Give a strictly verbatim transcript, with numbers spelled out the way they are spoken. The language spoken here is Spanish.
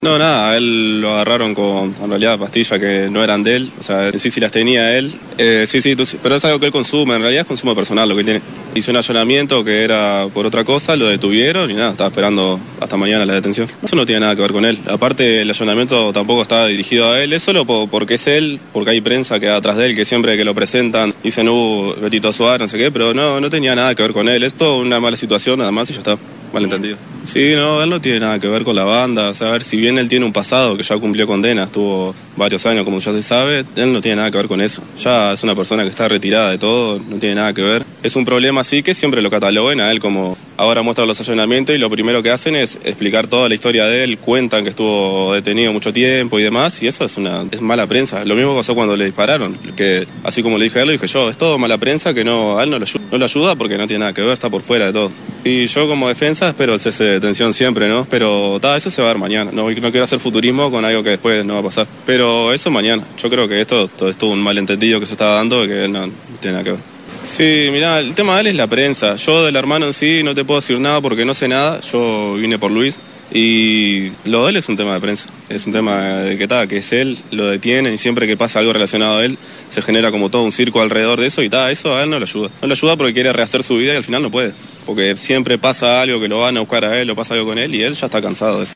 No, nada, a él lo agarraron con, en realidad, pastillas que no eran de él, o sea, en sí sí las tenía él, eh, sí, sí, tú- pero es algo que él consume, en realidad es consumo personal lo que tiene. Hizo un allanamiento que era por otra cosa, lo detuvieron y nada, estaba esperando hasta mañana la detención. Eso no tiene nada que ver con él, aparte el allanamiento tampoco estaba dirigido a él, es solo po- porque es él, porque hay prensa que va atrás de él, que siempre que lo presentan dicen, uh, Betito Suárez, no sé qué, pero no, no tenía nada que ver con él, es toda una mala situación nada más y ya está. Malentendido. Sí, no, él no tiene nada que ver con la banda. O sea, a ver, si bien él tiene un pasado que ya cumplió condena, estuvo varios años, como ya se sabe, él no tiene nada que ver con eso. Ya es una persona que está retirada de todo, no tiene nada que ver. Es un problema así que siempre lo cataloguen a él como ahora muestra los allanamientos y lo primero que hacen es explicar toda la historia de él, cuentan que estuvo detenido mucho tiempo y demás, y eso es una es mala prensa. Lo mismo pasó cuando le dispararon, que así como le dije a él, lo dije yo, es todo mala prensa que no, a él no lo, ayu- no lo ayuda porque no tiene nada que ver, está por fuera de todo. Y yo como defensa espero el cese de detención siempre, ¿no? Pero ta, eso se va a ver mañana. No, no quiero hacer futurismo con algo que después no va a pasar. Pero eso mañana. Yo creo que esto, todo esto es un malentendido que se está dando que no, no tiene nada que ver. Sí, mirá, el tema de él es la prensa. Yo del hermano en sí no te puedo decir nada porque no sé nada. Yo vine por Luis y lo de él es un tema de prensa. Es un tema de que ta, que es él, lo detienen y siempre que pasa algo relacionado a él se genera como todo un circo alrededor de eso y ta, eso a él no le ayuda. No le ayuda porque quiere rehacer su vida y al final no puede. Porque siempre pasa algo que lo van a buscar a él o pasa algo con él y él ya está cansado de eso.